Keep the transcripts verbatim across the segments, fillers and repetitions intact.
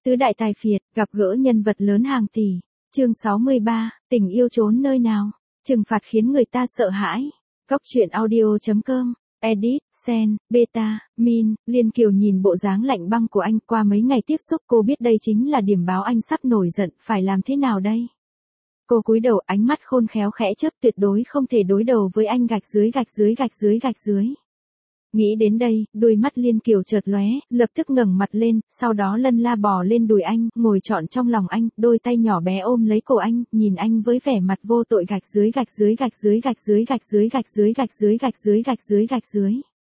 Tứ đại tài phiệt, gặp gỡ nhân vật lớn hàng tỷ. Chương sáu mươi ba, tình yêu trốn nơi nào? Trừng phạt khiến người ta sợ hãi. Góc truyện audio chấm com, edit, sen, beta, min, Liên Kiều nhìn bộ dáng lạnh băng của anh qua mấy ngày tiếp xúc cô biết đây chính là điểm báo anh sắp nổi giận, phải làm thế nào đây? Cô cúi đầu ánh mắt khôn khéo khẽ chớp tuyệt đối không thể đối đầu với anh gạch dưới gạch dưới gạch dưới gạch dưới. Nghĩ đến đây, đôi mắt Liên Kiều chợt lóe, lập tức ngẩng mặt lên, sau đó lân la bò lên đùi anh, ngồi trọn trong lòng anh, đôi tay nhỏ bé ôm lấy cổ anh, nhìn anh với vẻ mặt vô tội gạch dưới gạch dưới gạch dưới gạch dưới gạch dưới gạch dưới gạch dưới gạch dưới gạch dưới gạch dưới.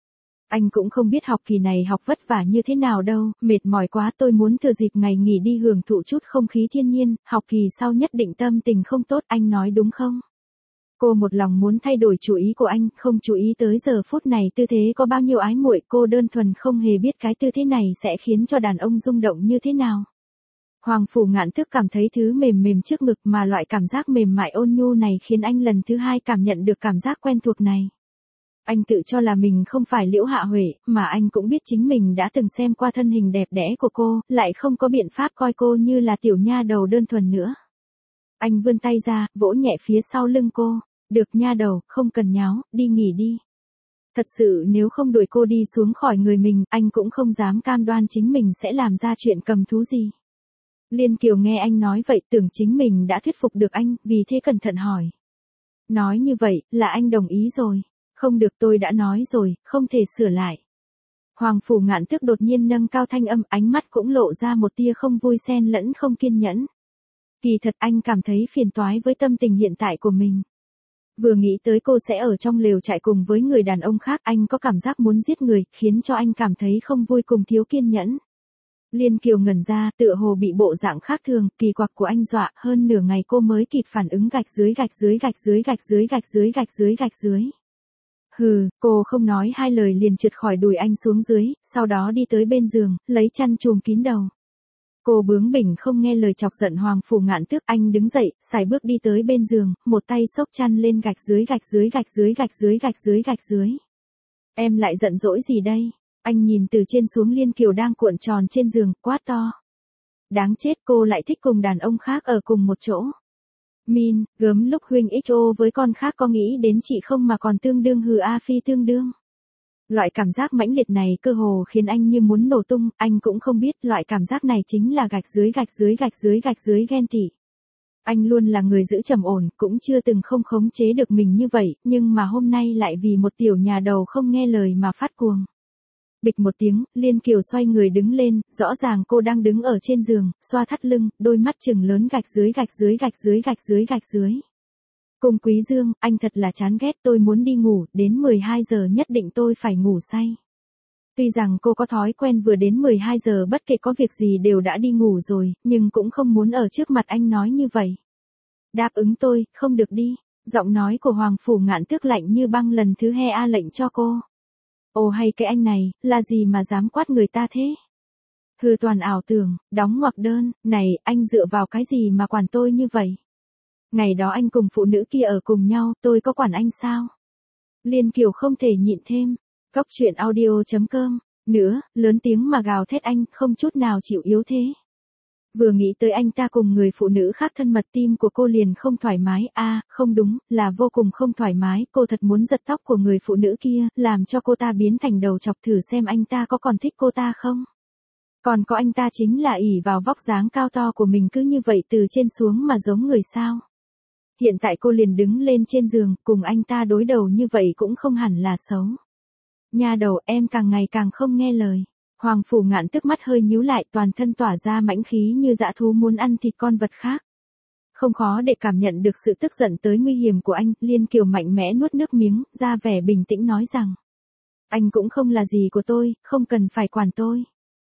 Anh cũng không biết học kỳ này học vất vả như thế nào đâu, mệt mỏi quá tôi muốn thừa dịp ngày nghỉ đi hưởng thụ chút không khí thiên nhiên, học kỳ sau nhất định tâm tình không tốt anh nói đúng không? Cô một lòng muốn thay đổi chủ ý của anh, không chú ý tới giờ phút này tư thế có bao nhiêu ái muội, cô đơn thuần không hề biết cái tư thế này sẽ khiến cho đàn ông rung động như thế nào. Hoàng Phủ Ngạn Thức cảm thấy thứ mềm mềm trước ngực mà loại cảm giác mềm mại ôn nhu này khiến anh lần thứ hai cảm nhận được cảm giác quen thuộc này. Anh tự cho là mình không phải Liễu Hạ Huệ, mà anh cũng biết chính mình đã từng xem qua thân hình đẹp đẽ của cô, lại không có biện pháp coi cô như là tiểu nha đầu đơn thuần nữa. Anh vươn tay ra, vỗ nhẹ phía sau lưng cô. Được nha đầu, không cần nháo, đi nghỉ đi. Thật sự nếu không đuổi cô đi xuống khỏi người mình, anh cũng không dám cam đoan chính mình sẽ làm ra chuyện cầm thú gì. Liên Kiều nghe anh nói vậy tưởng chính mình đã thuyết phục được anh, vì thế cẩn thận hỏi. Nói như vậy, là anh đồng ý rồi. Không được tôi đã nói rồi, không thể sửa lại. Hoàng Phủ Ngạn Thức đột nhiên nâng cao thanh âm, ánh mắt cũng lộ ra một tia không vui xen lẫn không kiên nhẫn. Kỳ thật anh cảm thấy phiền toái với tâm tình hiện tại của mình. Vừa nghĩ tới cô sẽ ở trong lều trại cùng với người đàn ông khác, anh có cảm giác muốn giết người, khiến cho anh cảm thấy không vui cùng thiếu kiên nhẫn. Liên Kiều ngẩn ra, tựa hồ bị bộ dạng khác thường, kỳ quặc của anh dọa, hơn nửa ngày cô mới kịp phản ứng gạch dưới gạch dưới gạch dưới gạch dưới gạch dưới gạch dưới gạch dưới. Hừ, cô không nói hai lời liền trượt khỏi đùi anh xuống dưới, sau đó đi tới bên giường, lấy chăn trùm kín đầu. Cô bướng bỉnh không nghe lời chọc giận Hoàng Phủ Ngạn Thức, anh đứng dậy, sải bước đi tới bên giường, một tay xốc chăn lên gạch dưới gạch dưới gạch dưới gạch dưới gạch dưới gạch dưới. Em lại giận dỗi gì đây? Anh nhìn từ trên xuống Liên Kiều đang cuộn tròn trên giường, quát to. Đáng chết, cô lại thích cùng đàn ông khác ở cùng một chỗ. Min, gớm lúc huynh ích ô với con khác có nghĩ đến chị không mà còn tương đương hừ a phi tương đương. Loại cảm giác mãnh liệt này cơ hồ khiến anh như muốn nổ tung, anh cũng không biết loại cảm giác này chính là gạch dưới gạch dưới gạch dưới gạch dưới ghen tị. Anh luôn là người giữ trầm ổn, cũng chưa từng không khống chế được mình như vậy, nhưng mà hôm nay lại vì một tiểu nhà đầu không nghe lời mà phát cuồng. Bịch một tiếng, Liên Kiều xoay người đứng lên, rõ ràng cô đang đứng ở trên giường, xoa thắt lưng, đôi mắt trừng lớn gạch dưới gạch dưới gạch dưới gạch dưới gạch dưới. Cung Quý Dương, anh thật là chán ghét, tôi muốn đi ngủ, đến mười hai giờ nhất định tôi phải ngủ say. Tuy rằng cô có thói quen vừa đến mười hai giờ bất kể có việc gì đều đã đi ngủ rồi, nhưng cũng không muốn ở trước mặt anh nói như vậy. Đáp ứng tôi, không được đi. Giọng nói của Hoàng Phủ Ngạn Thức lạnh như băng lần thứ hai a lệnh cho cô. Ồ hay cái anh này, là gì mà dám quát người ta thế? Hư toàn ảo tưởng, đóng ngoặc đơn, này, anh dựa vào cái gì mà quản tôi như vậy? Ngày đó anh cùng phụ nữ kia ở cùng nhau, tôi có quản anh sao? Liên Kiều không thể nhịn thêm. Góc truyện audio chấm com. Nữa, lớn tiếng mà gào thét anh, không chút nào chịu yếu thế. Vừa nghĩ tới anh ta cùng người phụ nữ khác thân mật, tim của cô liền không thoải mái, a à, không đúng, là vô cùng không thoải mái, cô thật muốn giật tóc của người phụ nữ kia, làm cho cô ta biến thành đầu chọc thử xem anh ta có còn thích cô ta không? Còn có anh ta chính là ỷ vào vóc dáng cao to của mình cứ như vậy từ trên xuống mà giống người sao? Hiện tại cô liền đứng lên trên giường, cùng anh ta đối đầu như vậy cũng không hẳn là xấu. Nha đầu, em càng ngày càng không nghe lời. Hoàng Phủ Ngạn Thức mắt hơi nhíu lại, toàn thân tỏa ra mãnh khí như dã thú muốn ăn thịt con vật khác. Không khó để cảm nhận được sự tức giận tới nguy hiểm của anh, Liên Kiều mạnh mẽ nuốt nước miếng, ra vẻ bình tĩnh nói rằng. Anh cũng không là gì của tôi, không cần phải quản tôi.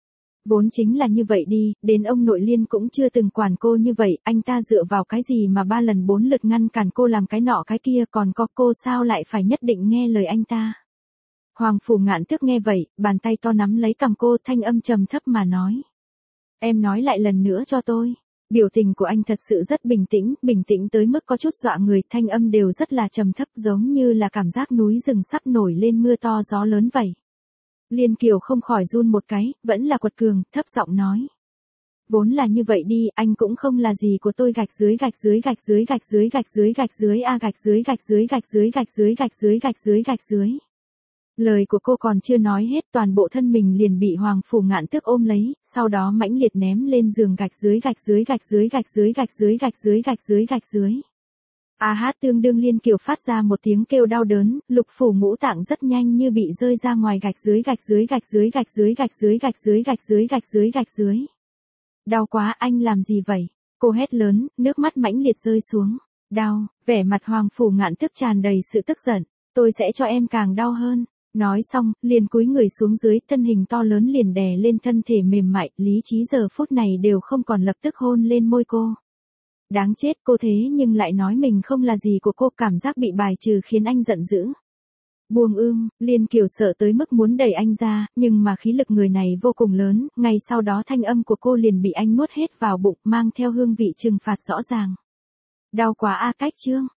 Vốn chính là như vậy đi, đến ông nội Liên cũng chưa từng quản cô như vậy, anh ta dựa vào cái gì mà ba lần bốn lượt ngăn cản cô làm cái nọ cái kia, còn có cô sao lại phải nhất định nghe lời anh ta. Hoàng Phủ Ngạn Thức nghe vậy, bàn tay to nắm lấy cằm cô, thanh âm trầm thấp mà nói. Em nói lại lần nữa cho tôi. Biểu tình của anh thật sự rất bình tĩnh, bình tĩnh tới mức có chút dọa người, thanh âm đều rất là trầm thấp giống như là cảm giác núi rừng sắp nổi lên mưa to gió lớn vậy. Liên Kiều không khỏi run một cái, vẫn là quật cường, thấp giọng nói. Vốn là như vậy đi, anh cũng không là gì của tôi gạch dưới gạch dưới gạch dưới gạch dưới gạch dưới gạch dưới a gạch dưới gạch dưới gạch dưới gạch dưới gạch dưới gạch dưới gạch dưới. Lời của cô còn chưa nói hết, toàn bộ thân mình liền bị Hoàng Phủ Ngạn Tước ôm lấy, sau đó mãnh liệt ném lên giường gạch dưới gạch dưới gạch dưới gạch dưới gạch dưới gạch dưới gạch dưới gạch dưới. A hát tương đương Liên Kiều phát ra một tiếng kêu đau đớn, lục phủ ngũ tạng rất nhanh như bị rơi ra ngoài gạch dưới gạch dưới gạch dưới gạch dưới gạch dưới gạch dưới gạch dưới gạch dưới gạch dưới. Đau quá, anh làm gì vậy? Cô hét lớn, nước mắt mãnh liệt rơi xuống. Đau, vẻ mặt Hoàng Phủ Ngạn Tước tràn đầy sự tức giận. Tôi sẽ cho em càng đau hơn. Nói xong, liền cúi người xuống dưới, thân hình to lớn liền đè lên thân thể mềm mại, lý trí giờ phút này đều không còn, lập tức hôn lên môi cô. Đáng chết, cô thế nhưng lại nói mình không là gì của cô, cảm giác bị bài trừ khiến anh giận dữ. Buông ưm, Liên Kiều sợ tới mức muốn đẩy anh ra, nhưng mà khí lực người này vô cùng lớn, ngay sau đó thanh âm của cô liền bị anh nuốt hết vào bụng, mang theo hương vị trừng phạt rõ ràng. Đau quá a Cách Trương,